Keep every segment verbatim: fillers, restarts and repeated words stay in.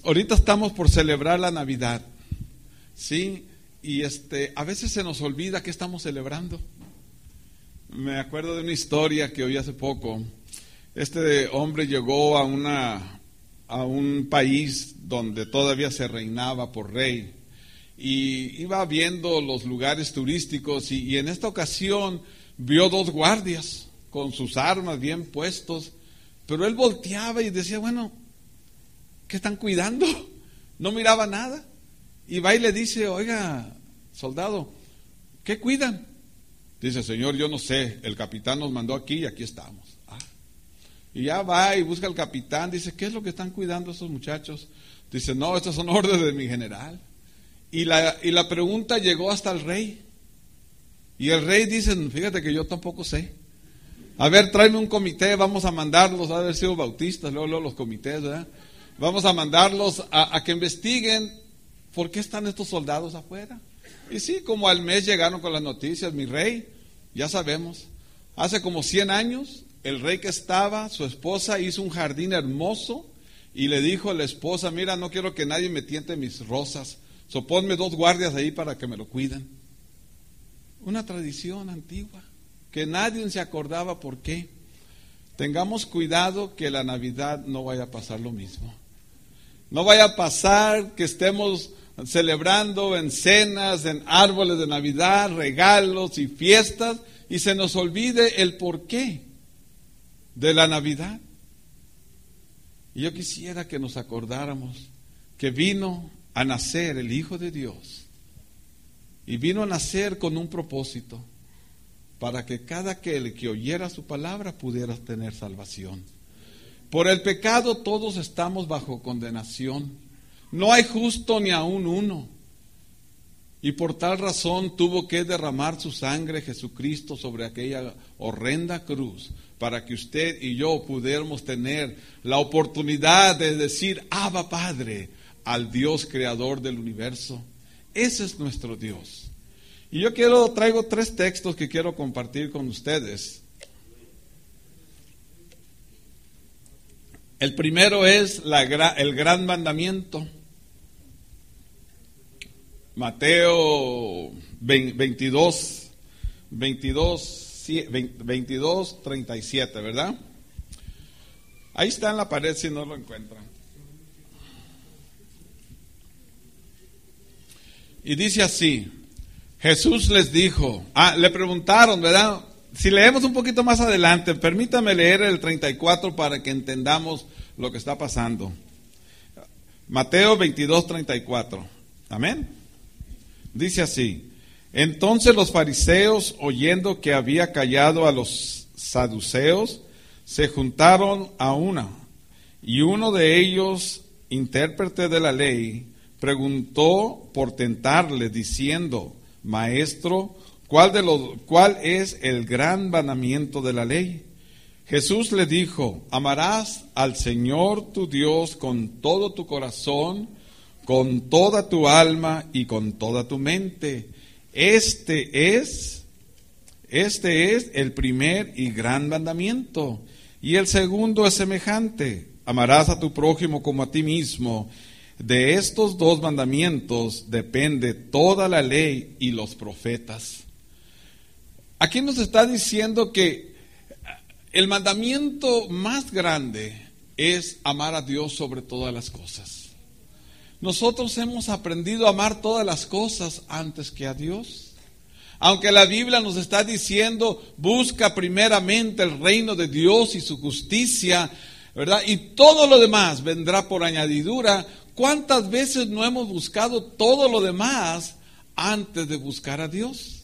ahorita estamos por celebrar la Navidad, ¿sí? Y este, a veces se nos olvida que estamos celebrando. Me acuerdo de una historia que oí hace poco. Este hombre llegó a una a un país donde todavía se reinaba por rey y iba viendo los lugares turísticos y, y en esta ocasión vio dos guardias con sus armas bien puestos, pero él volteaba y decía, bueno, ¿qué están cuidando? No miraba nada. Y va y le dice, oiga, soldado, ¿qué cuidan? Dice, señor, yo no sé, el capitán nos mandó aquí y aquí estamos. Ah. Y ya va y busca al capitán, dice, ¿qué es lo que están cuidando esos muchachos? Dice, no, estas son órdenes de mi general. Y la, y la pregunta llegó hasta el rey. Y el rey dice, fíjate que yo tampoco sé. A ver, tráeme un comité, vamos a mandarlos, a haber sido bautistas, luego, luego los comités, ¿verdad? Vamos a mandarlos a, a que investiguen por qué están estos soldados afuera. Y sí, como al mes llegaron con las noticias, mi rey, ya sabemos, hace como cien años, el rey que estaba, su esposa hizo un jardín hermoso y le dijo a la esposa, mira, no quiero que nadie me tiente mis rosas, so ponme dos guardias ahí para que me lo cuiden. Una tradición antigua, que nadie se acordaba por qué. Tengamos cuidado que la Navidad no vaya a pasar lo mismo. No vaya a pasar que estemos celebrando en cenas, en árboles de Navidad, regalos y fiestas, y se nos olvide el porqué de la Navidad. Y yo quisiera que nos acordáramos que vino a nacer el Hijo de Dios, y vino a nacer con un propósito, para que cada aquel que oyera su palabra pudiera tener salvación. Por el pecado todos estamos bajo condenación. No hay justo ni aún uno. Y por tal razón tuvo que derramar su sangre Jesucristo sobre aquella horrenda cruz, para que usted y yo pudiéramos tener la oportunidad de decir, Abba Padre, al Dios creador del universo. Ese es nuestro Dios. Y yo quiero, traigo tres textos que quiero compartir con ustedes. El primero es la, el gran mandamiento. Mateo veintidós, veintidós, veintidós, treinta y siete, ¿verdad? Ahí está en la pared si no lo encuentran. Y dice así, Jesús les dijo, ah, le preguntaron, ¿verdad? Si leemos un poquito más adelante, permítame leer el treinta y cuatro para que entendamos lo que está pasando. Mateo veintidós, treinta y cuatro. Amén. Dice así, entonces los fariseos, oyendo que había callado a los saduceos, se juntaron a una, y uno de ellos, intérprete de la ley, preguntó por tentarle, diciendo, Maestro, ¿cuál, de los, ¿cuál es el gran mandamiento de la ley? Jesús le dijo, amarás al Señor tu Dios con todo tu corazón, con toda tu alma y con toda tu mente. Este es, este es el primer y gran mandamiento. Y el segundo es semejante, amarás a tu prójimo como a ti mismo. De estos dos mandamientos depende toda la ley y los profetas. Aquí nos está diciendo que el mandamiento más grande es amar a Dios sobre todas las cosas. Nosotros hemos aprendido a amar todas las cosas antes que a Dios. Aunque la Biblia nos está diciendo, busca primeramente el reino de Dios y su justicia, ¿verdad? Y todo lo demás vendrá por añadidura. ¿Cuántas veces no hemos buscado todo lo demás antes de buscar a Dios?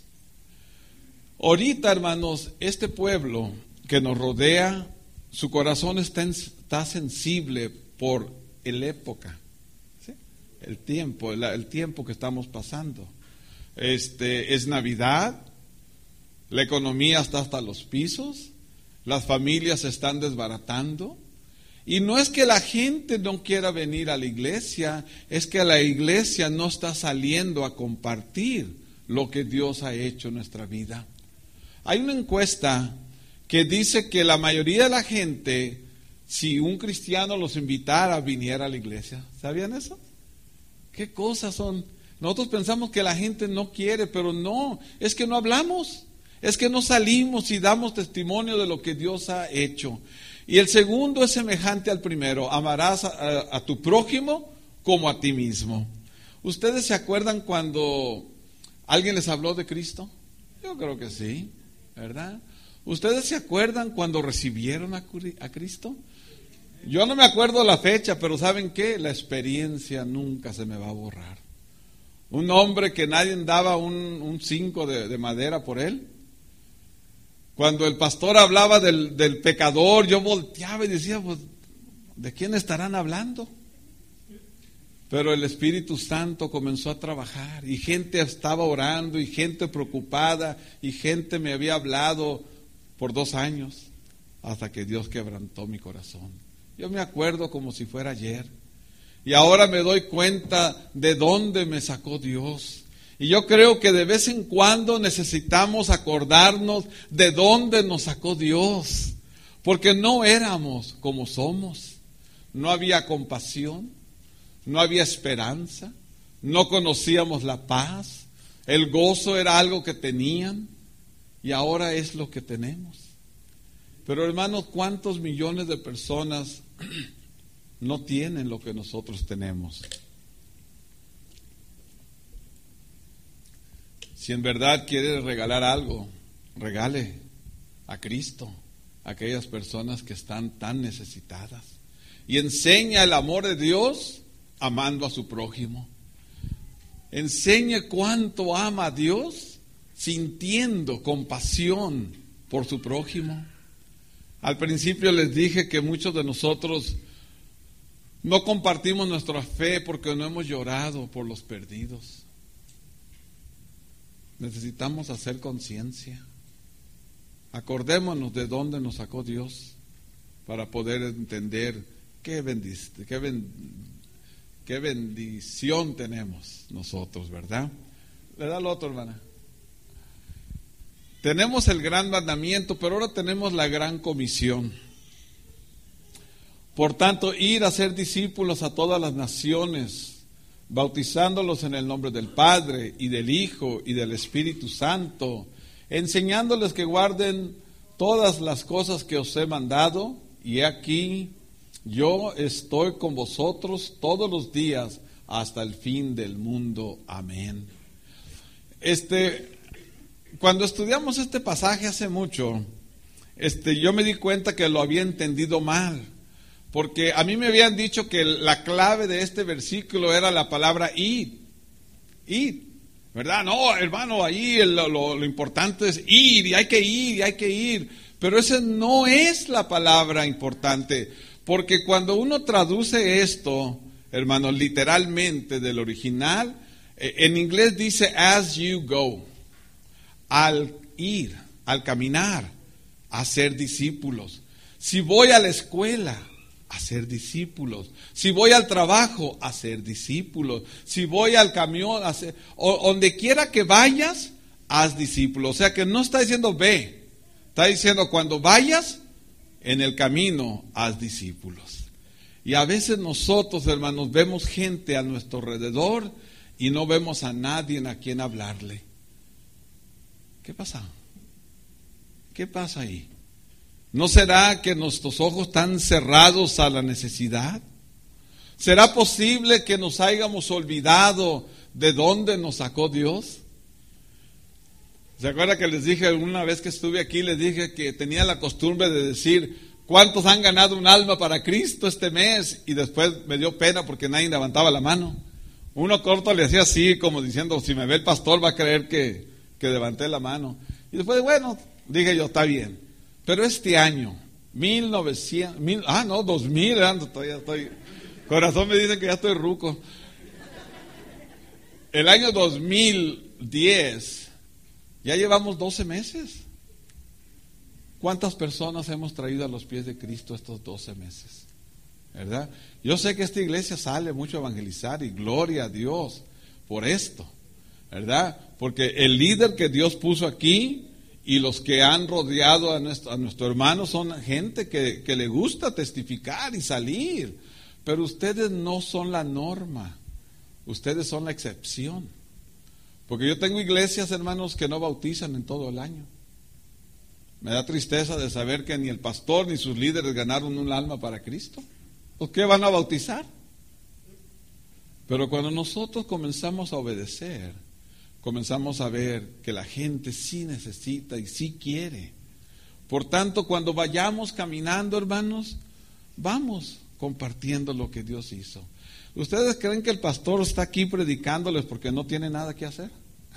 Ahorita, hermanos, este pueblo que nos rodea, su corazón está, en, está sensible por la época, ¿sí? el tiempo, el, el tiempo que estamos pasando. Este, es Navidad, la economía está hasta los pisos, las familias se están desbaratando. Y no es que la gente no quiera venir a la iglesia, es que la iglesia no está saliendo a compartir lo que Dios ha hecho en nuestra vida. Hay una encuesta que dice que la mayoría de la gente si un cristiano los invitara, viniera a la iglesia. ¿Sabían eso? ¿Qué cosas son? Nosotros pensamos que la gente no quiere, pero no, es que no hablamos, es que no salimos y damos testimonio de lo que Dios ha hecho. Y el segundo es semejante al primero: amarás a, a, a tu prójimo como a ti mismo. ¿Ustedes se acuerdan cuando alguien les habló de Cristo? Yo creo que sí, ¿verdad? ¿Ustedes se acuerdan cuando recibieron a, a Cristo? Yo no me acuerdo la fecha, pero ¿saben qué? La experiencia nunca se me va a borrar. Un hombre que nadie daba un, un cinco de, de madera por él. Cuando el pastor hablaba del, del pecador, yo volteaba y decía, pues, ¿de quién estarán hablando? Pero el Espíritu Santo comenzó a trabajar y gente estaba orando y gente preocupada y gente me había hablado por dos años hasta que Dios quebrantó mi corazón. Yo me acuerdo como si fuera ayer y ahora me doy cuenta de dónde me sacó Dios. Y yo creo que de vez en cuando necesitamos acordarnos de dónde nos sacó Dios, porque no éramos como somos, no había compasión, no había esperanza, no conocíamos la paz, el gozo era algo que tenían y ahora es lo que tenemos. Pero hermanos, ¿cuántos millones de personas no tienen lo que nosotros tenemos? Si en verdad quiere regalar algo, regale a Cristo a aquellas personas que están tan necesitadas. Y enseña el amor de Dios amando a su prójimo. Enseñe cuánto ama a Dios sintiendo compasión por su prójimo. Al principio les dije que muchos de nosotros no compartimos nuestra fe porque no hemos llorado por los perdidos. Necesitamos hacer conciencia. Acordémonos de dónde nos sacó Dios para poder entender qué, bendic- qué, ben- qué bendición tenemos nosotros, ¿verdad? Le da lo otro, hermana. Tenemos el gran mandamiento, pero ahora tenemos la gran comisión. Por tanto, ir a ser discípulos a todas las naciones, bautizándolos en el nombre del Padre y del Hijo y del Espíritu Santo, enseñándoles que guarden todas las cosas que os he mandado, y he aquí, yo estoy con vosotros todos los días hasta el fin del mundo. Amén. Este, cuando estudiamos este pasaje hace mucho, este, yo me di cuenta que lo había entendido mal. Porque a mí me habían dicho que la clave de este versículo era la palabra id, id, ¿verdad? No, hermano, ahí lo, lo, lo importante es ir, y hay que ir, y hay que ir. Pero esa no es la palabra importante, porque cuando uno traduce esto, hermano, literalmente del original, en inglés dice as you go, al ir, al caminar, a ser discípulos. Si voy a la escuela, a ser discípulos. Si voy al trabajo, a ser discípulos. Si voy al camión, a ser, o donde quiera que vayas, haz discípulos. O sea que no está diciendo ve, está diciendo cuando vayas en el camino, haz discípulos. Y a veces nosotros, hermanos, vemos gente a nuestro alrededor y no vemos a nadie a quien hablarle. ¿Qué pasa? ¿Qué pasa ahí? ¿No será que nuestros ojos están cerrados a la necesidad? ¿Será posible que nos hayamos olvidado de dónde nos sacó Dios? ¿Se acuerdan que les dije una vez que estuve aquí, les dije que tenía la costumbre de decir cuántos han ganado un alma para Cristo este mes? Y después me dio pena porque nadie levantaba la mano. Uno corto le hacía así, como diciendo, si me ve el pastor va a creer que, que levanté la mano. Y después, bueno, dije yo, está bien. Pero este año, mil novecientos, mil, ah no, dos mil, ando, todavía estoy, corazón me dice que ya estoy ruco. El año dos mil diez, ya llevamos doce meses. ¿Cuántas personas hemos traído a los pies de Cristo estos doce meses? ¿Verdad? Yo sé que esta iglesia sale mucho a evangelizar y gloria a Dios por esto, ¿verdad? Porque el líder que Dios puso aquí, y los que han rodeado a nuestro, a nuestro hermano son gente que, que le gusta testificar y salir, pero ustedes no son la norma, ustedes son la excepción. Porque yo tengo iglesias, hermanos, que no bautizan en todo el año. Me da tristeza de saber que ni el pastor ni sus líderes ganaron un alma para Cristo. ¿Por qué van a bautizar? Pero cuando nosotros comenzamos a obedecer, comenzamos a ver que la gente sí necesita y sí quiere. Por tanto, cuando vayamos caminando, hermanos, vamos compartiendo lo que Dios hizo. ¿Ustedes creen que el pastor está aquí predicándoles porque no tiene nada que hacer?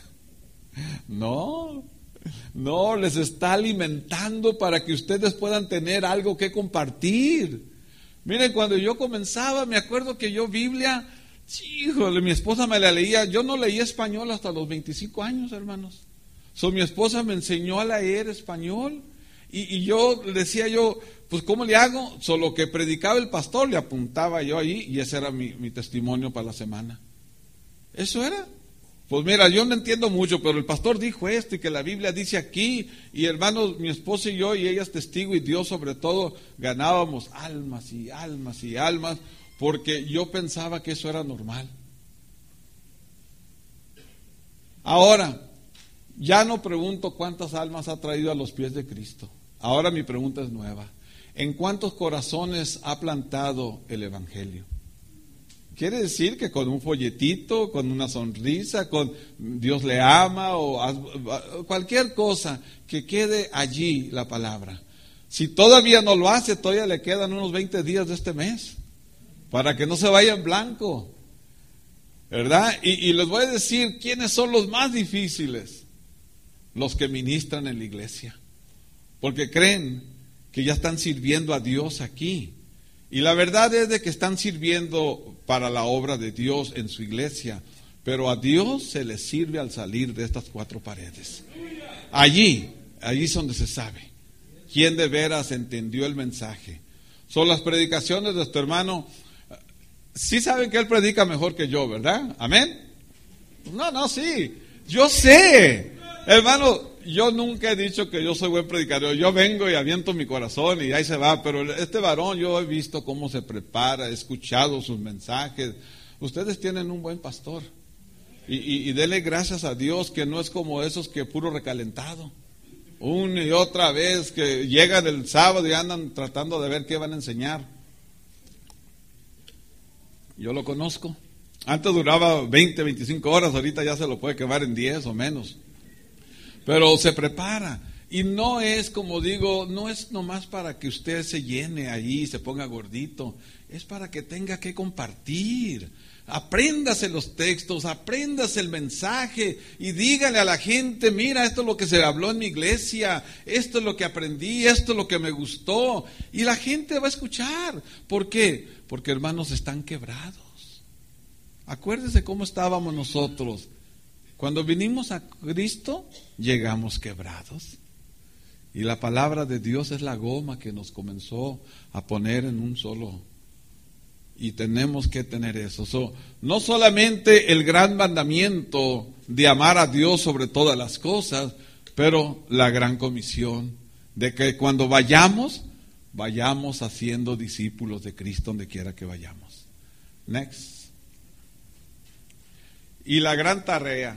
No, no, les está alimentando para que ustedes puedan tener algo que compartir. Miren, cuando yo comenzaba, me acuerdo que yo Biblia, híjole, mi esposa me la leía. Yo no leía español hasta los veinticinco años, hermanos. So, mi esposa me enseñó a leer español y, y yo decía yo, pues ¿cómo le hago? Solo que predicaba el pastor, le apuntaba yo ahí y ese era mi, mi testimonio para la semana. Eso era. Pues mira, yo no entiendo mucho, pero el pastor dijo esto y que la Biblia dice aquí, y hermanos, mi esposa y yo, y ella es testigo, y Dios sobre todo, ganábamos almas y almas y almas, porque yo pensaba que eso era normal. Ahora, ya no pregunto cuántas almas ha traído a los pies de Cristo. Ahora mi pregunta es nueva. ¿En cuántos corazones ha plantado el Evangelio? Quiere decir que con un folletito, con una sonrisa, con Dios le ama o cualquier cosa, que quede allí la palabra. Si todavía no lo hace, todavía le quedan unos veinte días de este mes, para que no se vaya en blanco, ¿verdad? Y, y les voy a decir quiénes son los más difíciles, los que ministran en la iglesia, porque creen que ya están sirviendo a Dios aquí. Y la verdad es de que están sirviendo para la obra de Dios en su iglesia, pero a Dios se le sirve al salir de estas cuatro paredes. Allí, allí es donde se sabe quién de veras entendió el mensaje. Son las predicaciones de nuestro hermano. Sí saben que él predica mejor que yo, ¿verdad? ¿Amén? No, no, sí. Yo sé, hermano. Yo nunca he dicho que yo soy buen predicador. Yo vengo y aviento mi corazón y ahí se va. Pero este varón, yo he visto cómo se prepara, he escuchado sus mensajes. Ustedes tienen un buen pastor. Y, y, y denle gracias a Dios que no es como esos que puro recalentado. Una y otra vez que llegan el sábado y andan tratando de ver qué van a enseñar. Yo lo conozco. Antes duraba veinte, veinticinco horas, ahorita ya se lo puede quemar en diez o menos. Pero se prepara, y no es, como digo, no es nomás para que usted se llene ahí, se ponga gordito, es para que tenga que compartir. Apréndase los textos, apréndase el mensaje y dígale a la gente, mira, esto es lo que se habló en mi iglesia, esto es lo que aprendí, esto es lo que me gustó, y la gente va a escuchar. ¿Por qué? Porque, hermanos, están quebrados. Acuérdese cómo estábamos nosotros. Cuando vinimos a Cristo, llegamos quebrados. Y la palabra de Dios es la goma que nos comenzó a poner en un solo. Y tenemos que tener eso. So, no solamente el gran mandamiento de amar a Dios sobre todas las cosas, pero la gran comisión de que cuando vayamos, vayamos haciendo discípulos de Cristo donde quiera que vayamos. Next. Y la gran tarea.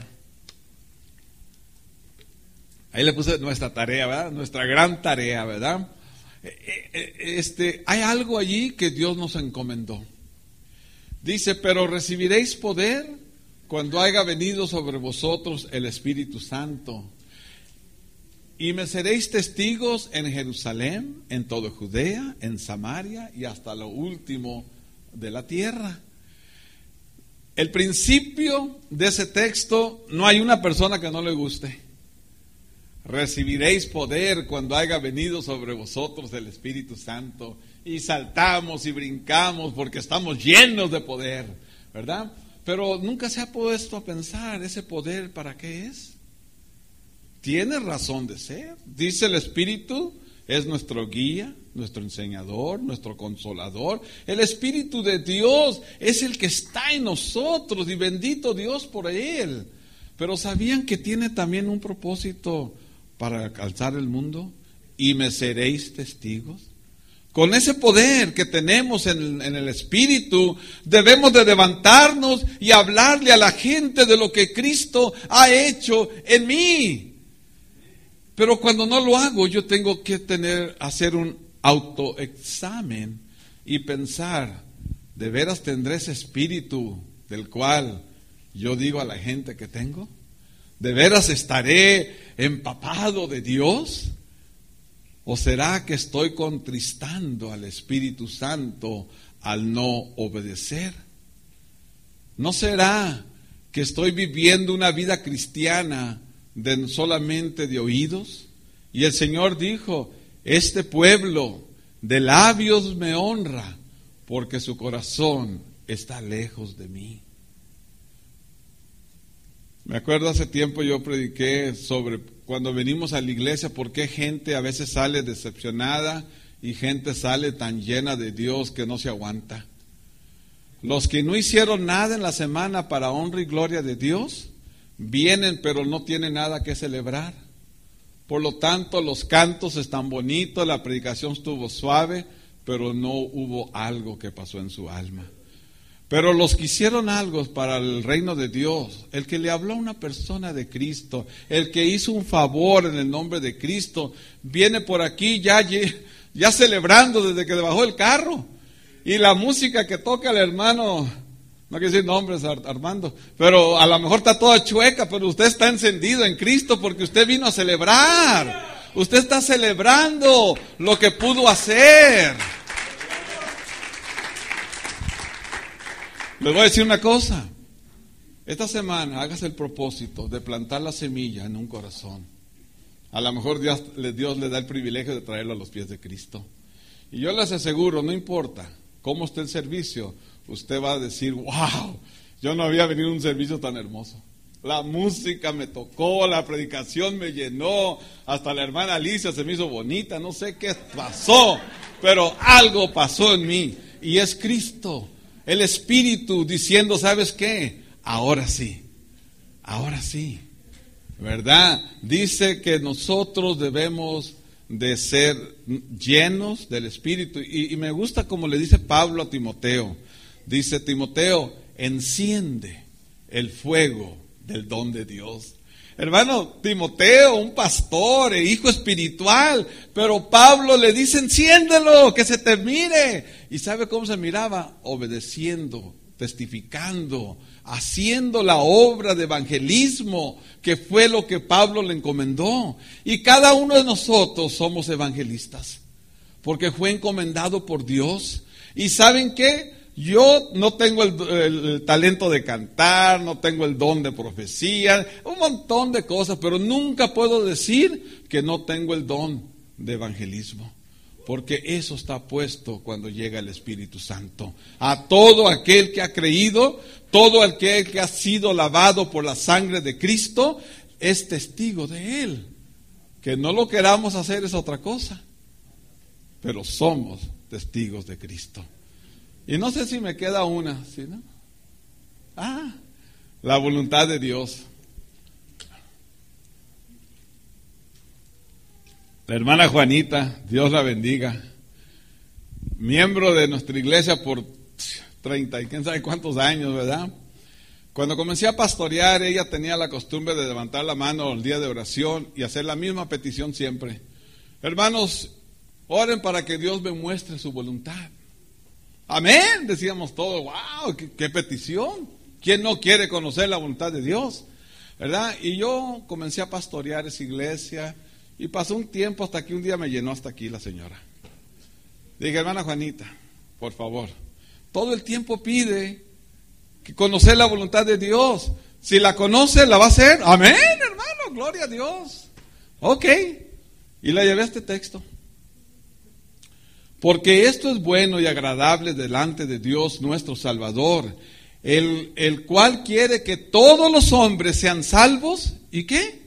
Ahí le puse nuestra tarea, ¿verdad? Nuestra gran tarea, ¿verdad? Este, hay algo allí que Dios nos encomendó. Dice, pero recibiréis poder cuando haya venido sobre vosotros el Espíritu Santo. Y me seréis testigos en Jerusalén, en toda Judea, en Samaria y hasta lo último de la tierra. El principio de ese texto, no hay una persona que no le guste. Recibiréis poder cuando haya venido sobre vosotros el Espíritu Santo. Y saltamos y brincamos porque estamos llenos de poder, ¿verdad? Pero nunca se ha puesto a pensar, ¿ese poder para qué es? Tiene razón de ser. Dice el Espíritu, es nuestro guía, nuestro enseñador, nuestro consolador. El Espíritu de Dios es el que está en nosotros y bendito Dios por Él. Pero ¿sabían que tiene también un propósito para alcanzar el mundo y me seréis testigos. Con ese poder que tenemos en, en el Espíritu, debemos de levantarnos y hablarle a la gente de lo que Cristo ha hecho en mí. Pero cuando no lo hago, yo tengo que tener, hacer un autoexamen y pensar, ¿de veras tendré ese espíritu del cual yo digo a la gente que tengo? ¿De veras estaré empapado de Dios? ¿O será que estoy contristando al Espíritu Santo al no obedecer? ¿No será que estoy viviendo una vida cristiana de solamente de oídos? Y el Señor dijo, este pueblo de labios me honra, porque su corazón está lejos de mí. Me acuerdo hace tiempo yo prediqué sobre cuando venimos a la iglesia, por qué gente a veces sale decepcionada y gente sale tan llena de Dios que no se aguanta. Los que no hicieron nada en la semana para honra y gloria de Dios, vienen pero no tienen nada que celebrar. Por lo tanto, los cantos están bonitos, la predicación estuvo suave, pero no hubo algo que pasó en su alma. Pero los que hicieron algo para el reino de Dios, el que le habló a una persona de Cristo, el que hizo un favor en el nombre de Cristo, viene por aquí ya, ya celebrando desde que le bajó el carro. Y la música que toca el hermano, no quiero decir nombres, Armando, pero a lo mejor está toda chueca, pero usted está encendido en Cristo porque usted vino a celebrar. Usted está celebrando lo que pudo hacer. Les voy a decir una cosa. Esta semana hágase el propósito de plantar la semilla en un corazón. A lo mejor Dios, Dios le da el privilegio de traerlo a los pies de Cristo. Y yo les aseguro, no importa cómo esté el servicio, usted va a decir, wow, yo no había venido a un servicio tan hermoso. La música me tocó, la predicación me llenó, hasta la hermana Alicia se me hizo bonita, no sé qué pasó, pero algo pasó en mí y es Cristo. El Espíritu diciendo, ¿sabes qué? Ahora sí, ahora sí, ¿verdad? Dice que nosotros debemos de ser llenos del Espíritu. Y, y me gusta como le dice Pablo a Timoteo. Dice, Timoteo, enciende el fuego del don de Dios. Hermano, Timoteo, un pastor e hijo espiritual, pero Pablo le dice, enciéndelo, que se te mire. ¿Y sabe cómo se miraba? Obedeciendo, testificando, haciendo la obra de evangelismo, que fue lo que Pablo le encomendó. Y cada uno de nosotros somos evangelistas, porque fue encomendado por Dios. ¿Y saben qué? Yo no tengo el, el, el talento de cantar, no tengo el don de profecía, un montón de cosas, pero nunca puedo decir que no tengo el don de evangelismo, porque eso está puesto cuando llega el Espíritu Santo. A todo aquel que ha creído, todo aquel que ha sido lavado por la sangre de Cristo, es testigo de Él. Que no lo queramos hacer es otra cosa, pero somos testigos de Cristo. Y no sé si me queda una, ¿sí, no? Ah, la voluntad de Dios. La hermana Juanita, Dios la bendiga, miembro de nuestra iglesia por treinta y quién sabe cuántos años, ¿verdad? Cuando comencé a pastorear, ella tenía la costumbre de levantar la mano el día de oración y hacer la misma petición siempre. Hermanos, oren para que Dios me muestre su voluntad. Amén, decíamos todos, wow, qué, qué petición. ¿Quién no quiere conocer la voluntad de Dios? ¿Verdad? Y yo comencé a pastorear esa iglesia y pasó un tiempo hasta que un día me llenó hasta aquí la señora. Dije, hermana Juanita, por favor, todo el tiempo pide que conocer la voluntad de Dios. Si la conoce, la va a hacer. Amén, hermano, gloria a Dios. Ok, y la llevé a este texto. Porque esto es bueno y agradable delante de Dios nuestro Salvador, el, el cual quiere que todos los hombres sean salvos. ¿Y qué?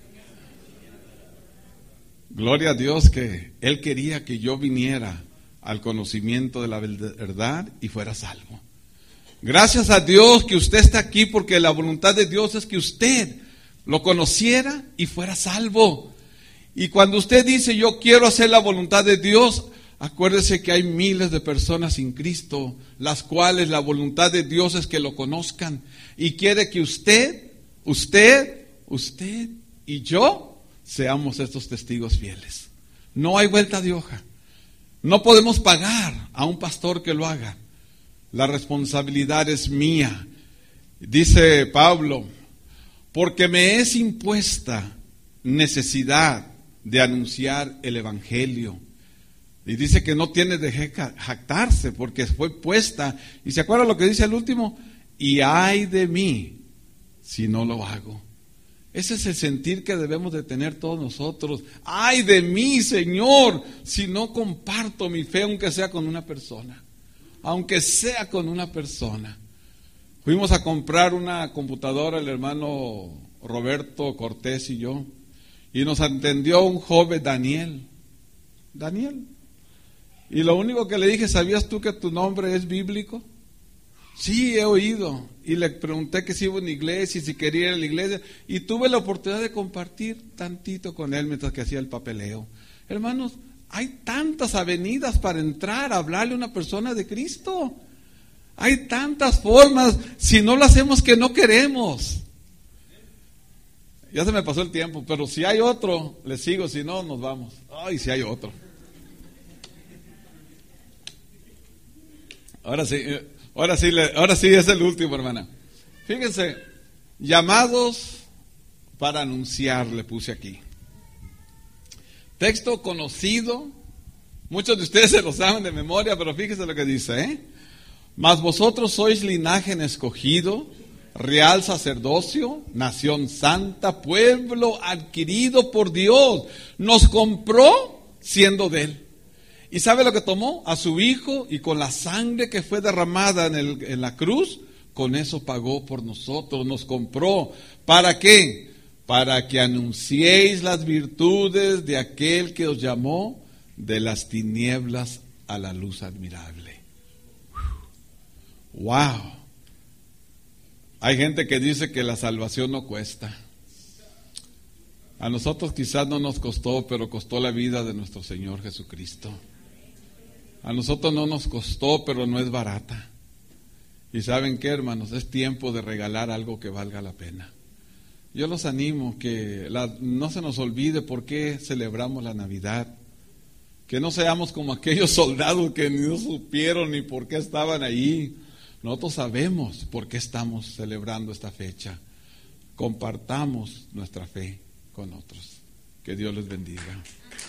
Gloria a Dios que Él quería que yo viniera al conocimiento de la verdad y fuera salvo. Gracias a Dios que usted está aquí, porque la voluntad de Dios es que usted lo conociera y fuera salvo. Y cuando usted dice yo quiero hacer la voluntad de Dios, acuérdese que hay miles de personas sin Cristo, las cuales la voluntad de Dios es que lo conozcan. Y quiere que usted, usted, usted y yo seamos estos testigos fieles. No hay vuelta de hoja. No podemos pagar a un pastor que lo haga. La responsabilidad es mía. Dice Pablo, porque me es impuesta necesidad de anunciar el evangelio. Y dice que no tiene de jactarse porque fue puesta. Y se acuerda lo que dice el último, y ay de mí si no lo hago. Ese es el sentir que debemos de tener todos nosotros. Ay de mí, Señor, si no comparto mi fe, aunque sea con una persona. Aunque sea con una persona. Fuimos a comprar una computadora, el hermano Roberto Cortés y yo, y nos atendió un joven Daniel. Daniel. Y lo único que le dije, ¿sabías tú que tu nombre es bíblico? Sí, he oído. Y le pregunté que si iba a una iglesia y si quería ir a la iglesia. Y tuve la oportunidad de compartir tantito con él mientras que hacía el papeleo. Hermanos, hay tantas avenidas para entrar a hablarle a una persona de Cristo. Hay tantas formas. Si no lo hacemos, que no queremos. Ya se me pasó el tiempo, pero si hay otro, le sigo. Si no, nos vamos. Ay, si hay otro. Ahora sí, ahora sí, ahora sí es el último, hermana. Fíjense, llamados para anunciar, le puse aquí. Texto conocido, muchos de ustedes se lo saben de memoria, pero fíjense lo que dice, ¿eh? Mas vosotros sois linaje escogido, real sacerdocio, nación santa, pueblo adquirido por Dios. Nos compró siendo de Él. ¿Y sabe lo que tomó? A su Hijo, y con la sangre que fue derramada en, el, en la cruz, con eso pagó por nosotros, nos compró. ¿Para qué? Para que anunciéis las virtudes de aquel que os llamó de las tinieblas a la luz admirable. ¡Wow! Hay gente que dice que la salvación no cuesta. A nosotros quizás no nos costó, pero costó la vida de nuestro Señor Jesucristo. A nosotros no nos costó, pero no es barata. Y ¿saben qué, hermanos? Es tiempo de regalar algo que valga la pena. Yo los animo que la, no se nos olvide por qué celebramos la Navidad. Que no seamos como aquellos soldados que no supieron ni por qué estaban ahí. Nosotros sabemos por qué estamos celebrando esta fecha. Compartamos nuestra fe con otros. Que Dios les bendiga.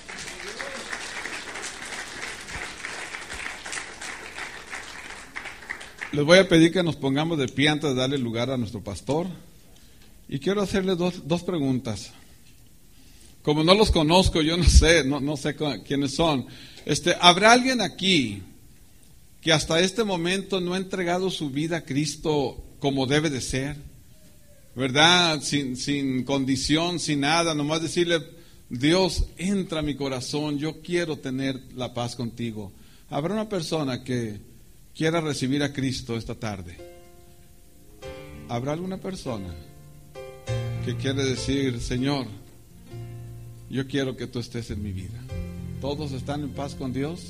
Les voy a pedir que nos pongamos de pie antes de darle lugar a nuestro pastor. Y quiero hacerle dos, dos preguntas. Como no los conozco, yo no sé, no, no sé quiénes son. Este, ¿habrá alguien aquí que hasta este momento no ha entregado su vida a Cristo como debe de ser? ¿Verdad? Sin, sin condición, sin nada, nomás decirle, Dios, entra a mi corazón, yo quiero tener la paz contigo. ¿Habrá una persona que quiera recibir a Cristo esta tarde? ¿Habrá alguna persona que quiere decir, Señor, yo quiero que tú estés en mi vida? ¿Todos están en paz con Dios?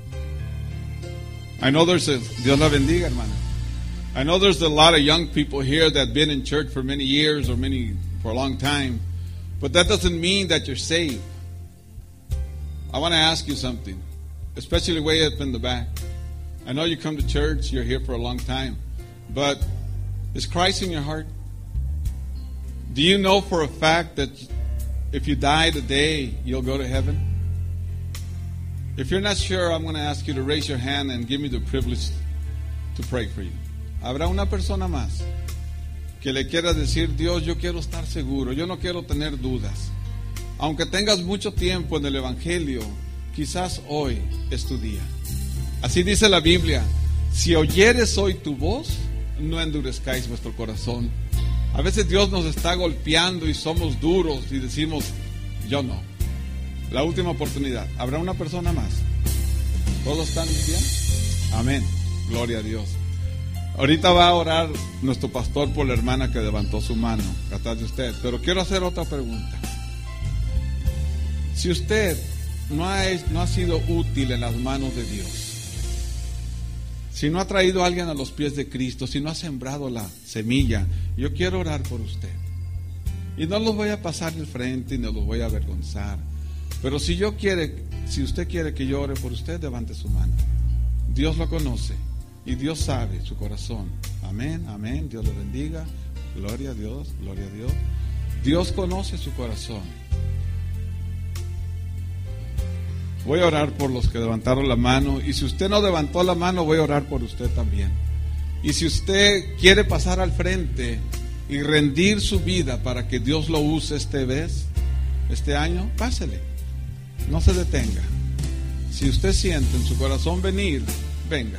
I know there's a, Dios la bendiga, hermana. I know there's a lot of young people here that have been in church for many years or many for a long time, but that doesn't mean that you're saved. I want to ask you something, especially way up in the back. I know you come to church, you're here for a long time, but is Christ in your heart? Do you know for a fact that if you die today, you'll go to heaven? If you're not sure, I'm going to ask you to raise your hand and give me the privilege to pray for you. Habrá una persona más que le quiera decir, Dios, yo quiero estar seguro, yo no quiero tener dudas. Aunque tengas mucho tiempo en el Evangelio, quizás hoy es tu día. Así dice la Biblia, si oyeres hoy tu voz, no endurezcáis vuestro corazón. A veces Dios nos está golpeando y somos duros y decimos, yo no. La última oportunidad. ¿Habrá una persona más? ¿Todos están bien? Amén. Gloria a Dios. Ahorita va a orar nuestro pastor por la hermana que levantó su mano atrás de usted. Pero quiero hacer otra pregunta. Si usted no ha, no ha sido útil en las manos de Dios, si no ha traído a alguien a los pies de Cristo, si no ha sembrado la semilla, yo quiero orar por usted. Y no los voy a pasar al frente y no los voy a avergonzar. Pero si yo quiere, si usted quiere que yo ore por usted, levante su mano. Dios lo conoce y Dios sabe su corazón. Amén, amén. Dios lo bendiga. Gloria a Dios, gloria a Dios. Dios conoce su corazón. Voy a orar por los que levantaron la mano. Y si usted no levantó la mano, voy a orar por usted también. Y si usted quiere pasar al frente y rendir su vida para que Dios lo use este vez, este año, pásele. No se detenga. Si usted siente en su corazón venir, venga.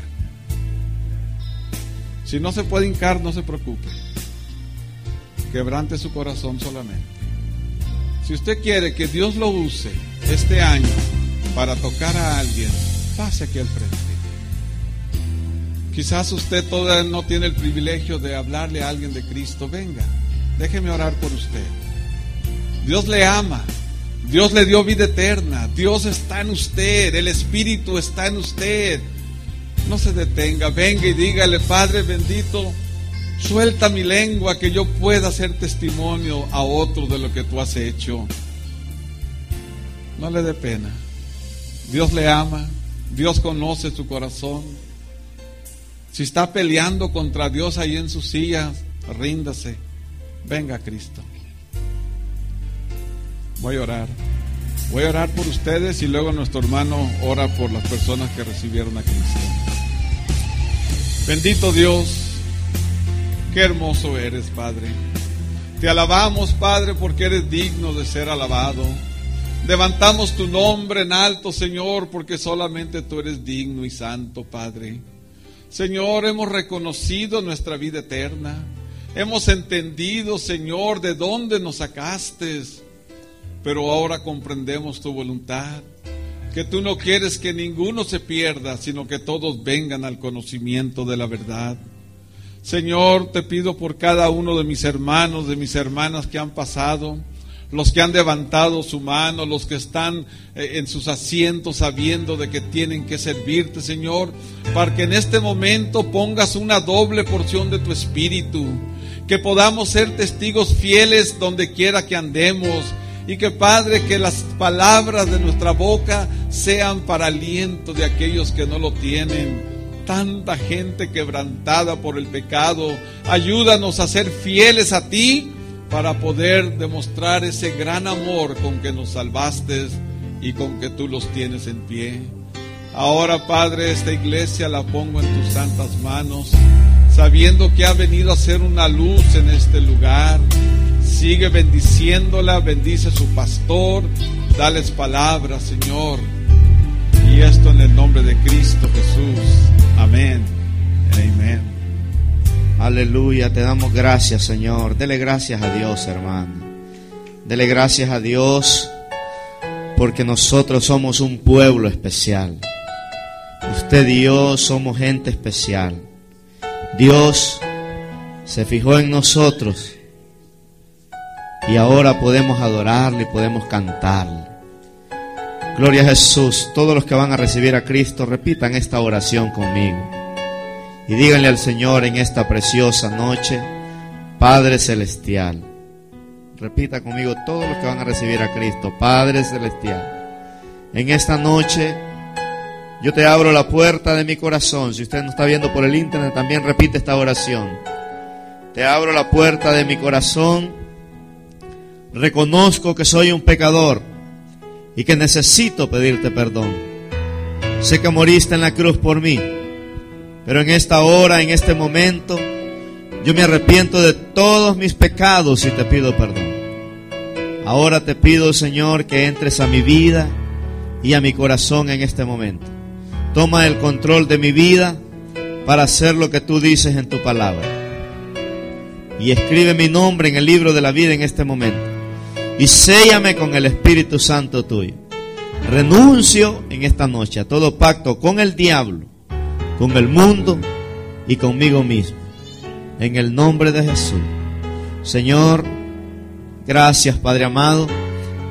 Si no se puede hincar, no se preocupe. Quebrante su corazón solamente. Si usted quiere que Dios lo use este año para tocar a alguien, pase aquí al frente. Quizás usted todavía no tiene el privilegio de hablarle a alguien de Cristo. Venga, déjeme orar por usted. Dios le ama. Dios le dio vida eterna. Dios está en usted. El Espíritu está en usted. No se detenga. Venga y dígale: Padre bendito, suelta mi lengua, que yo pueda hacer testimonio a otro de lo que tú has hecho. No le dé pena. Dios le ama. Dios conoce su corazón. Si está peleando contra Dios ahí en su silla, ríndase. Venga a Cristo. Voy a orar. Voy a orar por ustedes y luego nuestro hermano ora por las personas que recibieron a Cristo. Bendito Dios, qué hermoso eres, Padre. Te alabamos, Padre, porque eres digno de ser alabado. Levantamos tu nombre en alto, Señor, porque solamente tú eres digno y santo, Padre. Señor, hemos reconocido nuestra vida eterna. Hemos entendido, Señor, de dónde nos sacaste. Pero ahora comprendemos tu voluntad, que tú no quieres que ninguno se pierda, sino que todos vengan al conocimiento de la verdad. Señor, te pido por cada uno de mis hermanos, de mis hermanas que han pasado, los que han levantado su mano, los que están en sus asientos sabiendo de que tienen que servirte, Señor, para que en este momento pongas una doble porción de tu Espíritu, que podamos ser testigos fieles donde quiera que andemos. Y que, Padre, que las palabras de nuestra boca sean para aliento de aquellos que no lo tienen. Tanta gente quebrantada por el pecado. Ayúdanos a ser fieles a ti para poder demostrar ese gran amor con que nos salvaste y con que tú los tienes en pie. Ahora, Padre, esta iglesia la pongo en tus santas manos, sabiendo que ha venido a ser una luz en este lugar. Sigue bendiciéndola, bendice a su pastor, dales palabras, Señor. Y esto en el nombre de Cristo Jesús. Amén. Amén. Aleluya, te damos gracias, Señor. Dele gracias a Dios, hermano. Dele gracias a Dios porque nosotros somos un pueblo especial. Usted y yo somos gente especial. Dios se fijó en nosotros. Y ahora podemos adorarle y podemos cantarle. Gloria a Jesús. Todos los que van a recibir a Cristo, repitan esta oración conmigo. Y díganle al Señor en esta preciosa noche: Padre Celestial. Repita conmigo todos los que van a recibir a Cristo: Padre Celestial. En esta noche yo te abro la puerta de mi corazón. Si usted no está viendo por el internet, también repite esta oración. Te abro la puerta de mi corazón. Reconozco que soy un pecador y que necesito pedirte perdón. Sé que moriste en la cruz por mí, pero en esta hora, en este momento, yo me arrepiento de todos mis pecados y te pido perdón. Ahora te pido, Señor, que entres a mi vida y a mi corazón en este momento. Toma el control de mi vida para hacer lo que tú dices en tu palabra. Y escribe mi nombre en el libro de la vida en este momento. Y séllame con el Espíritu Santo tuyo. Renuncio en esta noche a todo pacto con el diablo, con el mundo y conmigo mismo. En el nombre de Jesús. Señor, gracias, Padre amado.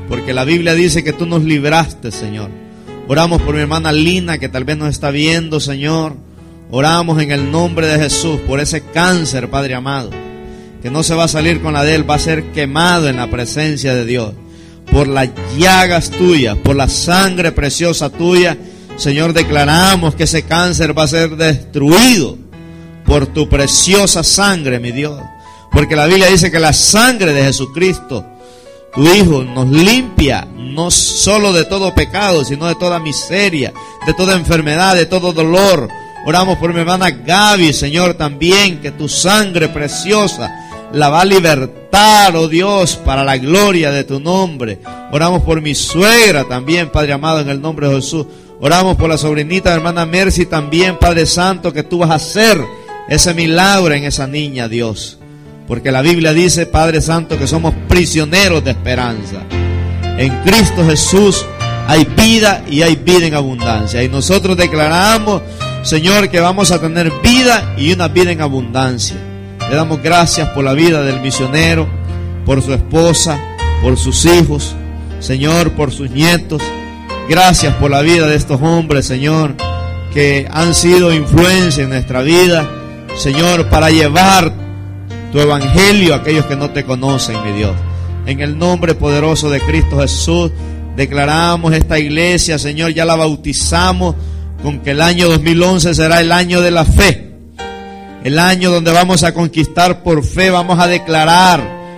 porque la Biblia dice que tú nos libraste, Señor. Oramos por mi hermana Lina, que tal vez nos está viendo, Señor. Oramos en el nombre de Jesús por ese cáncer, Padre amado, que no se va a salir con la de él, va a ser quemado en la presencia de Dios. Por las llagas tuyas, por la sangre preciosa tuya, Señor, declaramos que ese cáncer va a ser destruido por tu preciosa sangre, mi Dios. Porque la Biblia dice que la sangre de Jesucristo, tu Hijo, nos limpia no solo de todo pecado, sino de toda miseria, de toda enfermedad, de todo dolor. Oramos por mi hermana Gaby, Señor, también, que tu sangre preciosa la va a libertar, oh Dios, para la gloria de tu nombre. Oramos por mi suegra también, Padre amado, en el nombre de Jesús. Oramos por la sobrinita de hermana Mercy también, Padre Santo, que tú vas a hacer ese milagro en esa niña, Dios. Porque la Biblia dice, Padre Santo, que somos prisioneros de esperanza. En Cristo Jesús hay vida y hay vida en abundancia. Y nosotros declaramos, Señor, que vamos a tener vida y una vida en abundancia. Le damos gracias por la vida del misionero, por su esposa, por sus hijos, Señor, por sus nietos. Gracias por la vida de estos hombres, Señor, que han sido influencia en nuestra vida, Señor, para llevar tu evangelio a aquellos que no te conocen, mi Dios. En el nombre poderoso de Cristo Jesús, declaramos esta iglesia, Señor, ya la bautizamos con que el año dos mil once será el año de la fe. El año donde vamos a conquistar por fe, vamos a declarar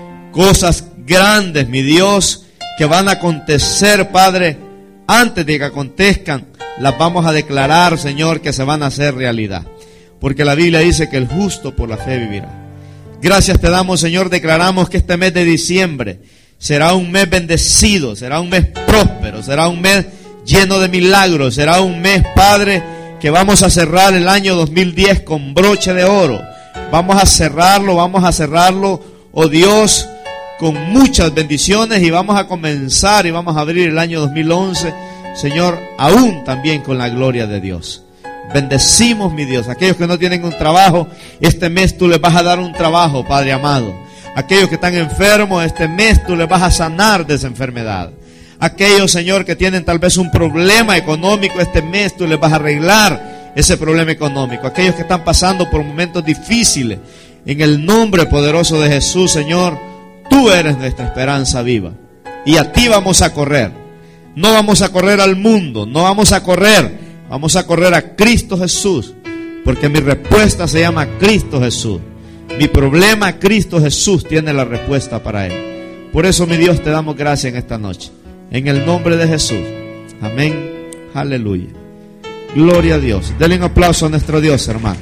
cosas grandes, mi Dios, que van a acontecer, Padre. Antes de que acontezcan, las vamos a declarar, Señor, que se van a hacer realidad. Porque la Biblia dice que el justo por la fe vivirá. Gracias te damos, Señor, declaramos que este mes de diciembre será un mes bendecido, será un mes próspero, será un mes lleno de milagros, será un mes, Padre, que vamos a cerrar el año dos mil diez con broche de oro. Vamos a cerrarlo, vamos a cerrarlo, oh Dios, con muchas bendiciones, y vamos a comenzar y vamos a abrir el año dos mil once, Señor, aún también con la gloria de Dios. Bendecimos, mi Dios, aquellos que no tienen un trabajo, este mes tú les vas a dar un trabajo, Padre amado. Aquellos que están enfermos, este mes tú les vas a sanar de esa enfermedad. Aquellos, Señor, que tienen tal vez un problema económico, este mes tú les vas a arreglar ese problema económico. Aquellos que están pasando por momentos difíciles, en el nombre poderoso de Jesús, Señor, tú eres nuestra esperanza viva. Y a ti vamos a correr. No vamos a correr al mundo, no vamos a correr, vamos a correr a Cristo Jesús. Porque mi respuesta se llama Cristo Jesús. Mi problema, Cristo Jesús tiene la respuesta para él. Por eso, mi Dios, te damos gracias en esta noche. En el nombre de Jesús. Amén. Aleluya. Gloria a Dios. Denle un aplauso a nuestro Dios, hermano.